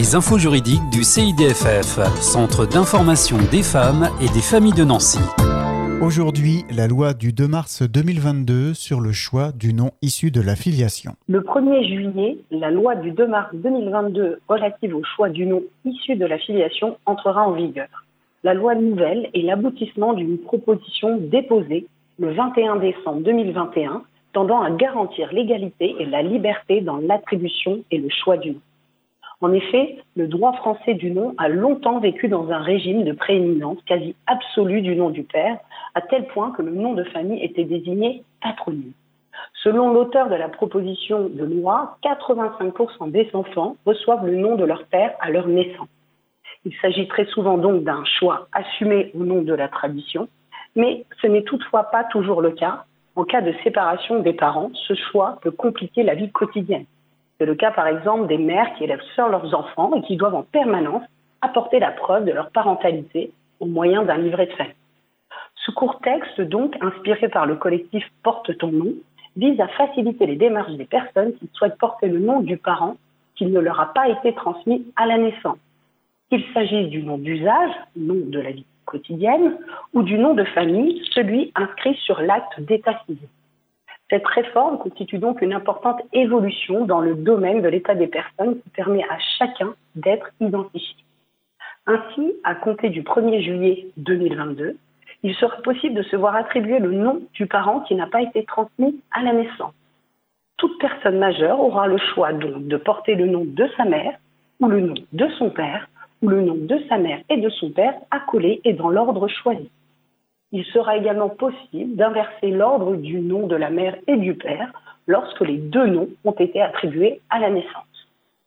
Les infos juridiques du CIDFF, Centre d'information des femmes et des familles de Nancy. Aujourd'hui, la loi du 2 mars 2022 sur le choix du nom issu de la filiation. Le 1er juillet, la loi du 2 mars 2022 relative au choix du nom issu de la filiation entrera en vigueur. La loi nouvelle est l'aboutissement d'une proposition déposée le 21 décembre 2021 tendant à garantir l'égalité et la liberté dans l'attribution et le choix du nom. En effet, le droit français du nom a longtemps vécu dans un régime de prééminence quasi absolue du nom du père, à tel point que le nom de famille était désigné patronyme. Selon l'auteur de la proposition de loi, 85% des enfants reçoivent le nom de leur père à leur naissance. Il s'agit très souvent donc d'un choix assumé au nom de la tradition, mais ce n'est toutefois pas toujours le cas. En cas de séparation des parents, ce choix peut compliquer la vie quotidienne. C'est le cas par exemple des mères qui élèvent seules leurs enfants et qui doivent en permanence apporter la preuve de leur parentalité au moyen d'un livret de famille. Ce court texte, donc inspiré par le collectif Porte ton nom, vise à faciliter les démarches des personnes qui souhaitent porter le nom du parent qui ne leur a pas été transmis à la naissance. Qu'il s'agisse du nom d'usage, nom de la vie quotidienne, ou du nom de famille, celui inscrit sur l'acte d'état civil. Cette réforme constitue donc une importante évolution dans le domaine de l'état des personnes qui permet à chacun d'être identifié. Ainsi, à compter du 1er juillet 2022, il sera possible de se voir attribuer le nom du parent qui n'a pas été transmis à la naissance. Toute personne majeure aura le choix donc de porter le nom de sa mère ou le nom de son père ou le nom de sa mère et de son père accolés et dans l'ordre choisi. Il sera également possible d'inverser l'ordre du nom de la mère et du père lorsque les deux noms ont été attribués à la naissance.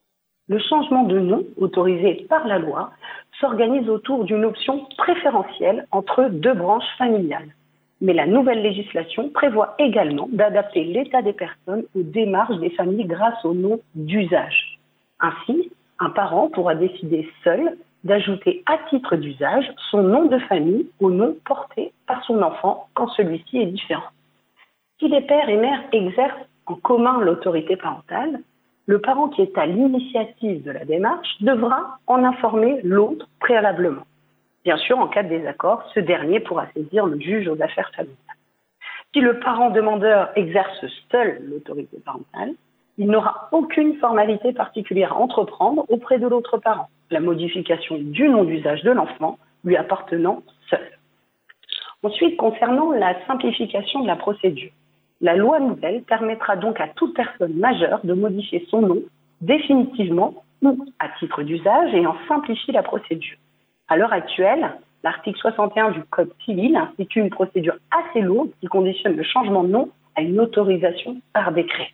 Le changement de nom, autorisé par la loi, s'organise autour d'une option préférentielle entre deux branches familiales. Mais la nouvelle législation prévoit également d'adapter l'état des personnes aux démarches des familles grâce au nom d'usage. Ainsi, un parent pourra décider seul d'ajouter à titre d'usage son nom de famille au nom porté par son enfant quand celui-ci est différent. Si les pères et mères exercent en commun l'autorité parentale, le parent qui est à l'initiative de la démarche devra en informer l'autre préalablement. Bien sûr, en cas de désaccord, ce dernier pourra saisir le juge aux affaires familiales. Si le parent demandeur exerce seul l'autorité parentale, il n'aura aucune formalité particulière à entreprendre auprès de l'autre parent, la modification du nom d'usage de l'enfant lui appartenant seul. Ensuite, concernant la simplification de la procédure, la loi nouvelle permettra donc à toute personne majeure de modifier son nom définitivement ou à titre d'usage et en simplifie la procédure. À l'heure actuelle, l'article 61 du Code civil institue une procédure assez lourde qui conditionne le changement de nom à une autorisation par décret.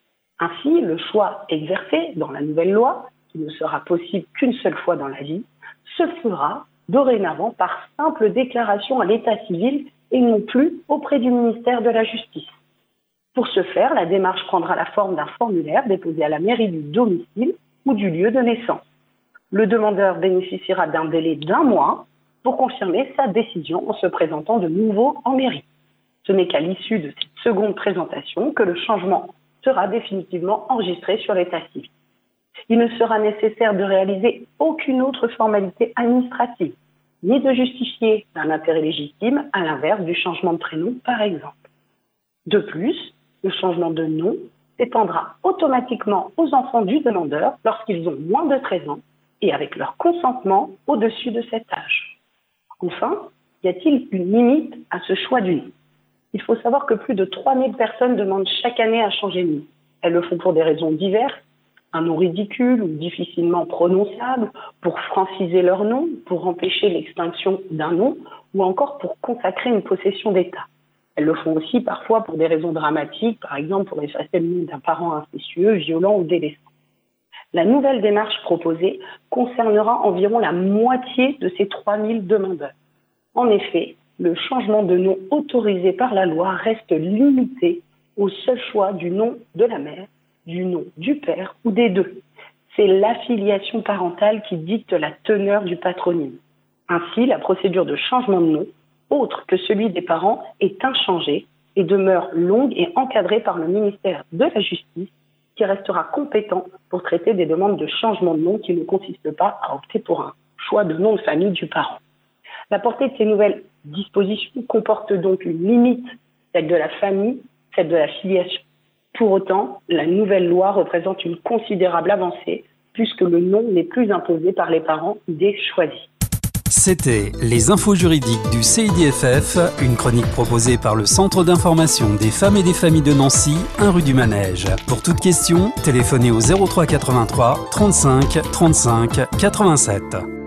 Ainsi, le choix exercé dans la nouvelle loi, qui ne sera possible qu'une seule fois dans la vie, se fera dorénavant par simple déclaration à l'état civil et non plus auprès du ministère de la Justice. Pour ce faire, la démarche prendra la forme d'un formulaire déposé à la mairie du domicile ou du lieu de naissance. Le demandeur bénéficiera d'un délai d'1 mois pour confirmer sa décision en se présentant de nouveau en mairie. Ce n'est qu'à l'issue de cette seconde présentation que le changement sera définitivement enregistré sur l'état civil. Il ne sera nécessaire de réaliser aucune autre formalité administrative, ni de justifier d'un intérêt légitime, à l'inverse du changement de prénom par exemple. De plus, le changement de nom s'étendra automatiquement aux enfants du demandeur lorsqu'ils ont moins de 13 ans et avec leur consentement au-dessus de cet âge. Enfin, y a-t-il une limite à ce choix du nom ? Il faut savoir que plus de 3000 personnes demandent chaque année à changer de nom. Elles le font pour des raisons diverses, un nom ridicule ou difficilement prononçable, pour franciser leur nom, pour empêcher l'extinction d'un nom ou encore pour consacrer une possession d'État. Elles le font aussi parfois pour des raisons dramatiques, par exemple pour effacer le nom d'un parent incestueux, violent ou délaissant. La nouvelle démarche proposée concernera environ la moitié de ces 3000 demandeurs. En effet, le changement de nom autorisé par la loi reste limité au seul choix du nom de la mère, du nom du père ou des deux. C'est l'affiliation parentale qui dicte la teneur du patronyme. Ainsi, la procédure de changement de nom, autre que celui des parents, est inchangée et demeure longue et encadrée par le ministère de la Justice, qui restera compétent pour traiter des demandes de changement de nom qui ne consistent pas à opter pour un choix de nom de famille du parent. La portée de ces nouvelles dispositions comporte donc une limite, celle de la famille, celle de la filiation. Pour autant, la nouvelle loi représente une considérable avancée puisque le nom n'est plus imposé par les parents dès choisi. C'était les infos juridiques du CIDFF, une chronique proposée par le Centre d'information des femmes et des familles de Nancy, 1 rue du Manège. Pour toute question, téléphonez au 03 83 35 35 87.